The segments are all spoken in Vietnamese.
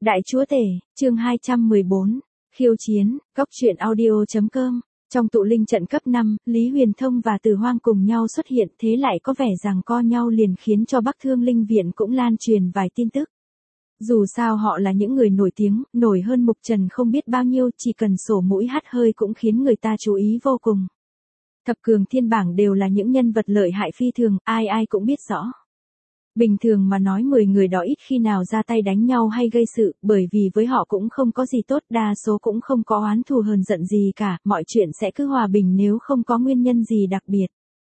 Đại chúa tể, chương 214, khiêu chiến, góc truyện audio.com. Trong tụ linh trận cấp 5, Lý Huyền Thông và Từ Hoang cùng nhau xuất hiện, thế lại có vẻ rằng co nhau liền khiến cho Bắc Thương Linh Viện cũng lan truyền vài tin tức. Dù sao họ là những người nổi tiếng, nổi hơn Mục Trần không biết bao nhiêu, chỉ cần sổ mũi hắt hơi cũng khiến người ta chú ý vô cùng. Thập cường thiên bảng đều là những nhân vật lợi hại phi thường, ai ai cũng biết rõ. Bình thường mà nói 10 người đó ít khi nào ra tay đánh nhau hay gây sự, bởi vì với họ cũng không có gì tốt, đa số cũng không có oán thù hờn giận gì cả, mọi chuyện sẽ cứ hòa bình nếu không có nguyên nhân gì đặc biệt.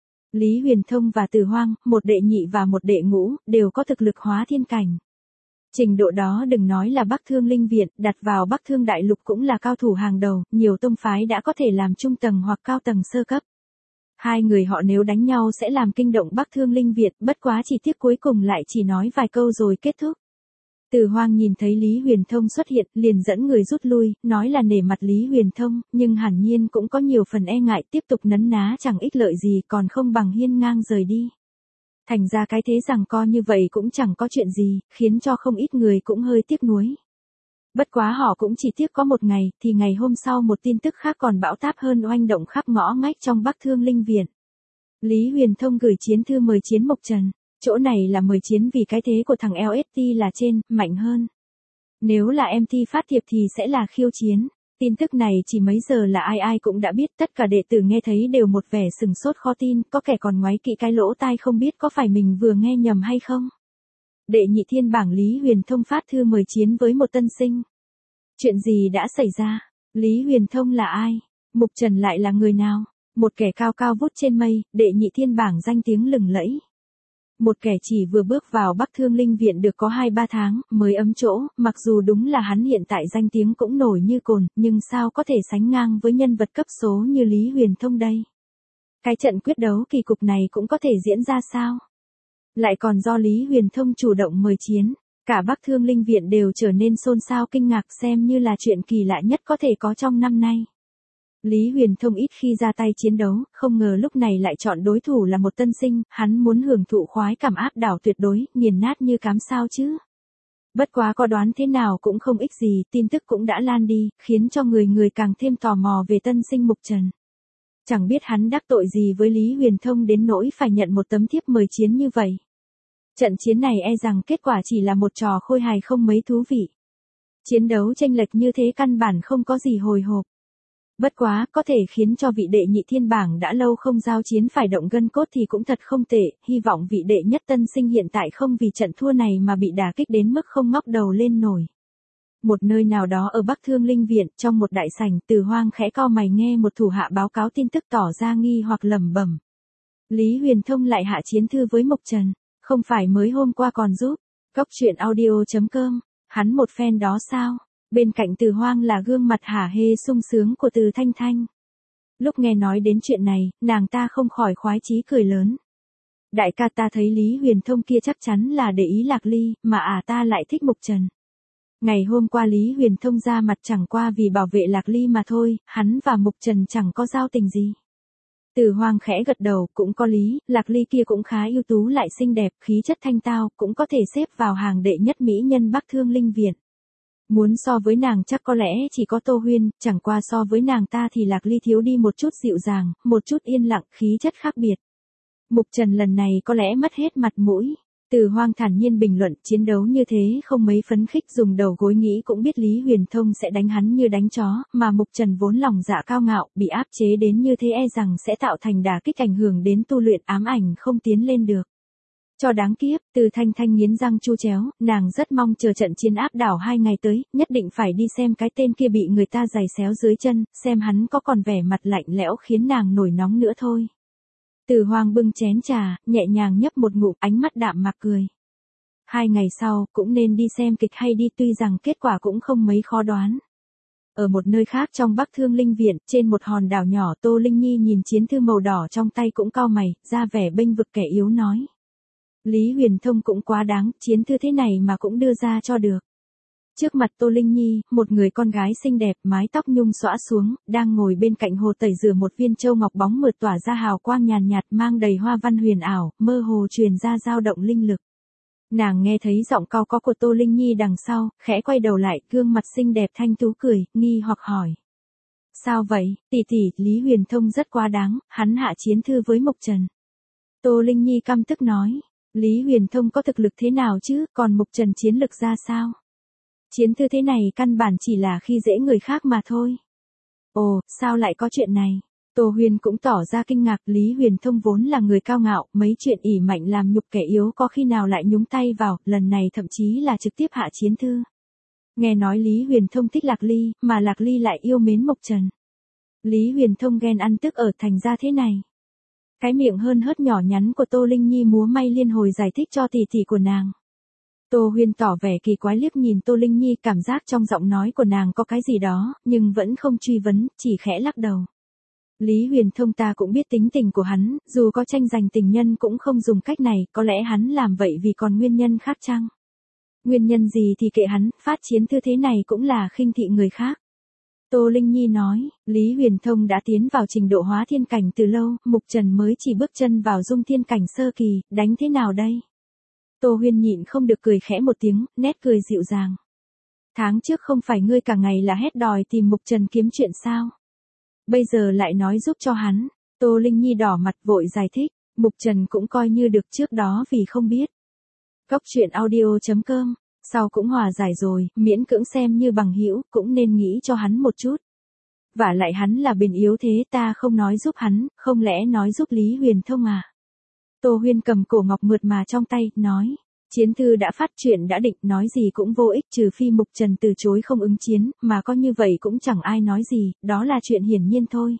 Lý Huyền Thông và Từ Hoang, một đệ nhị và một đệ ngũ, đều có thực lực hóa thiên cảnh. Trình độ đó đừng nói là Bắc Thương Linh Viện, đặt vào Bắc Thương Đại Lục cũng là cao thủ hàng đầu, nhiều tông phái đã có thể làm trung tầng hoặc cao tầng sơ cấp. Hai người họ nếu đánh nhau sẽ làm kinh động Bắc Thương Linh Viện, bất quá chỉ tiếc cuối cùng lại chỉ nói vài câu rồi kết thúc. Từ Hoang nhìn thấy Lý Huyền Thông xuất hiện, liền dẫn người rút lui, nói là nể mặt Lý Huyền Thông, nhưng hẳn nhiên cũng có nhiều phần e ngại, tiếp tục nấn ná chẳng ích lợi gì, còn không bằng hiên ngang rời đi. Thành ra cái thế rằng co như vậy cũng chẳng có chuyện gì, khiến cho không ít người cũng hơi tiếc nuối. Bất quá họ cũng chỉ tiếc có một ngày, thì ngày hôm sau một tin tức khác còn bão táp hơn oanh động khắp ngõ ngách trong Bắc Thương Linh Viện. Lý Huyền Thông gửi chiến thư mời chiến Mộc Trần, chỗ này là mời chiến vì cái thế của thằng LST là trên, mạnh hơn. Nếu là MT phát thiệp thì sẽ là khiêu chiến. Tin tức này chỉ mấy giờ là ai ai cũng đã biết, tất cả đệ tử nghe thấy đều một vẻ sừng sốt khó tin, có kẻ còn ngoáy kỹ cái lỗ tai không biết có phải mình vừa nghe nhầm hay không. Đệ nhị thiên bảng Lý Huyền Thông phát thư mời chiến với một tân sinh. Chuyện gì đã xảy ra? Lý Huyền Thông là ai? Mục Trần lại là người nào? Một kẻ cao cao vút trên mây, đệ nhị thiên bảng danh tiếng lừng lẫy. Một kẻ chỉ vừa bước vào Bắc Thương Linh Viện được có 2-3 tháng, mới ấm chỗ, mặc dù đúng là hắn hiện tại danh tiếng cũng nổi như cồn, nhưng sao có thể sánh ngang với nhân vật cấp số như Lý Huyền Thông đây? Cái trận quyết đấu kỳ cục này cũng có thể diễn ra sao? Lại còn do Lý Huyền Thông chủ động mời chiến, cả Bắc Thương Linh Viện đều trở nên xôn xao kinh ngạc, xem như là chuyện kỳ lạ nhất có thể có trong năm nay. Lý Huyền Thông ít khi ra tay chiến đấu, không ngờ lúc này lại chọn đối thủ là một tân sinh, hắn muốn hưởng thụ khoái cảm áp đảo tuyệt đối, nghiền nát như cám sao chứ. Bất quá có đoán thế nào cũng không ích gì, tin tức cũng đã lan đi, khiến cho người người càng thêm tò mò về tân sinh Mục Trần. Chẳng biết hắn đắc tội gì với Lý Huyền Thông đến nỗi phải nhận một tấm thiếp mời chiến như vậy. Trận chiến này e rằng kết quả chỉ là một trò khôi hài không mấy thú vị. Chiến đấu chênh lệch như thế căn bản không có gì hồi hộp. Bất quá, có thể khiến cho vị đệ nhị thiên bảng đã lâu không giao chiến phải động gân cốt thì cũng thật không tệ, hy vọng vị đệ nhất tân sinh hiện tại không vì trận thua này mà bị đả kích đến mức không ngóc đầu lên nổi. Một nơi nào đó ở Bắc Thương Linh Viện, trong một đại sảnh, Từ Hoang khẽ cau mày nghe một thủ hạ báo cáo tin tức tỏ ra nghi hoặc lẩm bẩm. Lý Huyền Thông lại hạ chiến thư với Mộc Trần, không phải mới hôm qua còn giúp, góc truyện audio.com, hắn một phen đó sao? Bên cạnh Từ Hoang là gương mặt hả hê sung sướng của Từ Thanh Thanh. Lúc nghe nói đến chuyện này, nàng ta không khỏi khoái chí cười lớn. Đại ca, ta thấy Lý Huyền Thông kia chắc chắn là để ý Lạc Ly, mà ta lại thích Mục Trần. Ngày hôm qua Lý Huyền Thông ra mặt chẳng qua vì bảo vệ Lạc Ly mà thôi, hắn và Mục Trần chẳng có giao tình gì. Từ Hoang khẽ gật đầu, cũng có lý, Lạc Ly kia cũng khá ưu tú lại xinh đẹp, khí chất thanh tao, cũng có thể xếp vào hàng đệ nhất mỹ nhân Bắc Thương Linh Viện. Muốn so với nàng chắc có lẽ chỉ có Tô Huyên, chẳng qua so với nàng ta thì Lạc Ly thiếu đi một chút dịu dàng, một chút yên lặng, khí chất khác biệt. Mục Trần lần này có lẽ mất hết mặt mũi. Từ Hoang thản nhiên bình luận, chiến đấu như thế không mấy phấn khích, dùng đầu gối nghĩ cũng biết Lý Huyền Thông sẽ đánh hắn như đánh chó, mà Mục Trần vốn lòng dạ cao ngạo, bị áp chế đến như thế e rằng sẽ tạo thành đả kích ảnh hưởng đến tu luyện, ám ảnh không tiến lên được. Cho đáng kiếp, Từ Thanh Thanh nghiến răng chu chéo, nàng rất mong chờ trận chiến áp đảo 2 ngày tới, nhất định phải đi xem cái tên kia bị người ta giày xéo dưới chân, xem hắn có còn vẻ mặt lạnh lẽo khiến nàng nổi nóng nữa thôi. Từ Hoang bưng chén trà, nhẹ nhàng nhấp một ngụm, ánh mắt đạm mạc cười. 2 ngày sau, cũng nên đi xem kịch hay đi, tuy rằng kết quả cũng không mấy khó đoán. Ở một nơi khác trong Bắc Thương Linh Viện, trên một hòn đảo nhỏ, Tô Linh Nhi nhìn chiến thư màu đỏ trong tay cũng cau mày, ra vẻ bênh vực kẻ yếu nói. Lý Huyền Thông cũng quá đáng, chiến thư thế này mà cũng đưa ra cho được. Trước mặt Tô Linh Nhi, một người con gái xinh đẹp, mái tóc nhung xõa xuống, đang ngồi bên cạnh hồ tẩy rửa một viên châu ngọc bóng mượt tỏa ra hào quang nhàn nhạt mang đầy hoa văn huyền ảo, mơ hồ truyền ra dao động linh lực. Nàng nghe thấy giọng cau có của Tô Linh Nhi đằng sau, khẽ quay đầu lại, gương mặt xinh đẹp thanh tú cười, nghi hoặc hỏi. Sao vậy, tỷ tỷ, Lý Huyền Thông rất quá đáng, hắn hạ chiến thư với Mục Trần. Tô Linh Nhi căm tức nói, Lý Huyền Thông có thực lực thế nào chứ, còn Mục Trần chiến lực ra sao? Chiến thư thế này căn bản chỉ là khi dễ người khác mà thôi. Ồ, sao lại có chuyện này? Tô Huyền cũng tỏ ra kinh ngạc, Lý Huyền Thông vốn là người cao ngạo, mấy chuyện ỷ mạnh làm nhục kẻ yếu có khi nào lại nhúng tay vào, lần này thậm chí là trực tiếp hạ chiến thư. Nghe nói Lý Huyền Thông thích Lạc Ly, mà Lạc Ly lại yêu mến Mục Trần. Lý Huyền Thông ghen ăn tức ở thành ra thế này. Cái miệng hơn hớt nhỏ nhắn của Tô Linh Nhi múa may liên hồi giải thích cho tỷ tỷ của nàng. Tô Huyền tỏ vẻ kỳ quái liếc nhìn Tô Linh Nhi, cảm giác trong giọng nói của nàng có cái gì đó, nhưng vẫn không truy vấn, chỉ khẽ lắc đầu. Lý Huyền Thông ta cũng biết tính tình của hắn, dù có tranh giành tình nhân cũng không dùng cách này, có lẽ hắn làm vậy vì còn nguyên nhân khác chăng? Nguyên nhân gì thì kệ hắn, phát chiến thư thế này cũng là khinh thị người khác. Tô Linh Nhi nói, Lý Huyền Thông đã tiến vào trình độ hóa thiên cảnh từ lâu, Mục Trần mới chỉ bước chân vào dung thiên cảnh sơ kỳ, đánh thế nào đây? Tô Huyền nhịn không được cười khẽ một tiếng, nét cười dịu dàng. Tháng trước không phải ngươi cả ngày là hét đòi tìm Mục Trần kiếm chuyện sao? Bây giờ lại nói giúp cho hắn. Tô Linh Nhi đỏ mặt vội giải thích, Mục Trần cũng coi như được, trước đó vì không biết. Cóc truyện audio.com, sau cũng hòa giải rồi, miễn cưỡng xem như bằng hữu, cũng nên nghĩ cho hắn một chút. Vả lại hắn là bền yếu thế, ta không nói giúp hắn, không lẽ nói giúp Lý Huyền Thông à? Tô Huyền cầm cổ ngọc mượt mà trong tay, nói. Chiến thư đã phát, chuyện đã định, nói gì cũng vô ích, trừ phi Mục Trần từ chối không ứng chiến, mà có như vậy cũng chẳng ai nói gì, đó là chuyện hiển nhiên thôi.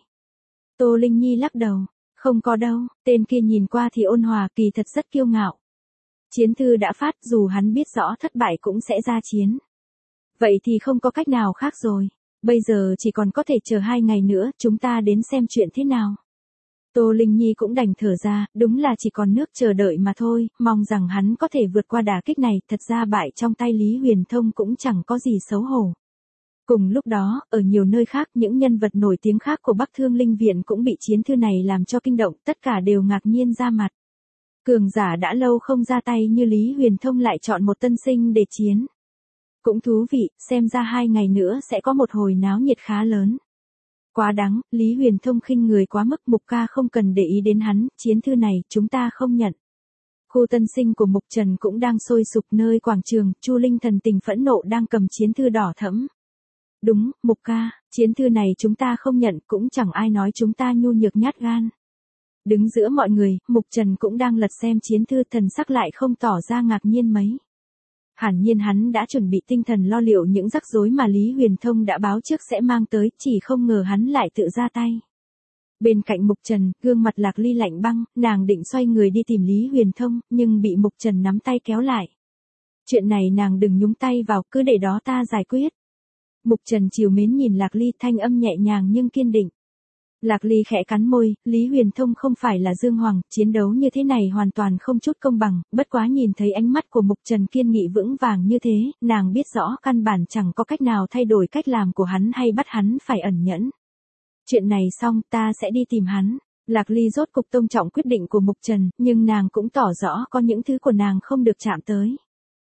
Tô Linh Nhi lắc đầu, không có đâu, tên kia nhìn qua thì ôn hòa, kỳ thật rất kiêu ngạo. Chiến thư đã phát, dù hắn biết rõ thất bại cũng sẽ ra chiến. Vậy thì không có cách nào khác rồi, bây giờ chỉ còn có thể chờ 2 ngày nữa, chúng ta đến xem chuyện thế nào. Tô Linh Nhi cũng đành thở ra, đúng là chỉ còn nước chờ đợi mà thôi, mong rằng hắn có thể vượt qua đả kích này, thật ra bại trong tay Lý Huyền Thông cũng chẳng có gì xấu hổ. Cùng lúc đó, ở nhiều nơi khác, những nhân vật nổi tiếng khác của Bắc Thương Linh Viện cũng bị chiến thư này làm cho kinh động, tất cả đều ngạc nhiên ra mặt. Cường giả đã lâu không ra tay như Lý Huyền Thông lại chọn một tân sinh để chiến. Cũng thú vị, xem ra 2 ngày nữa sẽ có một hồi náo nhiệt khá lớn. Quá đáng, Lý Huyền Thông khinh người quá mức, Mục ca không cần để ý đến hắn, chiến thư này chúng ta không nhận. Khu tân sinh của Mục Trần cũng đang sôi sục, nơi quảng trường, Chu Linh thần tình phẫn nộ đang cầm chiến thư đỏ thẫm. Đúng, Mục ca, chiến thư này chúng ta không nhận, cũng chẳng ai nói chúng ta nhu nhược nhát gan. Đứng giữa mọi người, Mục Trần cũng đang lật xem chiến thư, thần sắc lại không tỏ ra ngạc nhiên mấy. Hẳn nhiên hắn đã chuẩn bị tinh thần lo liệu những rắc rối mà Lý Huyền Thông đã báo trước sẽ mang tới, chỉ không ngờ hắn lại tự ra tay. Bên cạnh Mục Trần, gương mặt Lạc Ly lạnh băng, nàng định xoay người đi tìm Lý Huyền Thông, nhưng bị Mục Trần nắm tay kéo lại. Chuyện này nàng đừng nhúng tay vào, cứ để đó ta giải quyết. Mục Trần trìu mến nhìn Lạc Ly, thanh âm nhẹ nhàng nhưng kiên định. Lạc Ly khẽ cắn môi, Lý Huyền Thông không phải là Dương Hoàng, chiến đấu như thế này hoàn toàn không chút công bằng, bất quá nhìn thấy ánh mắt của Mục Trần kiên nghị vững vàng như thế, nàng biết rõ căn bản chẳng có cách nào thay đổi cách làm của hắn hay bắt hắn phải ẩn nhẫn. Chuyện này xong, ta sẽ đi tìm hắn. Lạc Ly rốt cục tôn trọng quyết định của Mục Trần, nhưng nàng cũng tỏ rõ có những thứ của nàng không được chạm tới.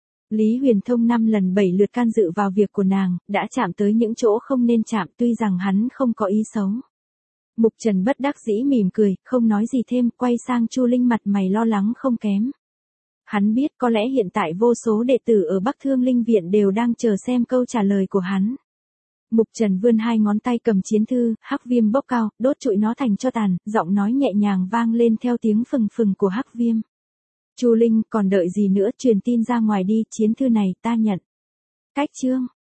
Lý Huyền Thông 5 lần 7 lượt can dự vào việc của nàng, đã chạm tới những chỗ không nên chạm, tuy rằng hắn không có ý xấu. Mục Trần bất đắc dĩ mỉm cười, không nói gì thêm, quay sang Chu Linh, mặt mày lo lắng không kém. Hắn biết có lẽ hiện tại vô số đệ tử ở Bắc Thương Linh Viện đều đang chờ xem câu trả lời của hắn. Mục Trần vươn 2 ngón tay cầm chiến thư, hắc viêm bốc cao, đốt trụi nó thành tro tàn, giọng nói nhẹ nhàng vang lên theo tiếng phừng phừng của hắc viêm. Chu Linh, còn đợi gì nữa, truyền tin ra ngoài đi, chiến thư này ta nhận. Cách chương.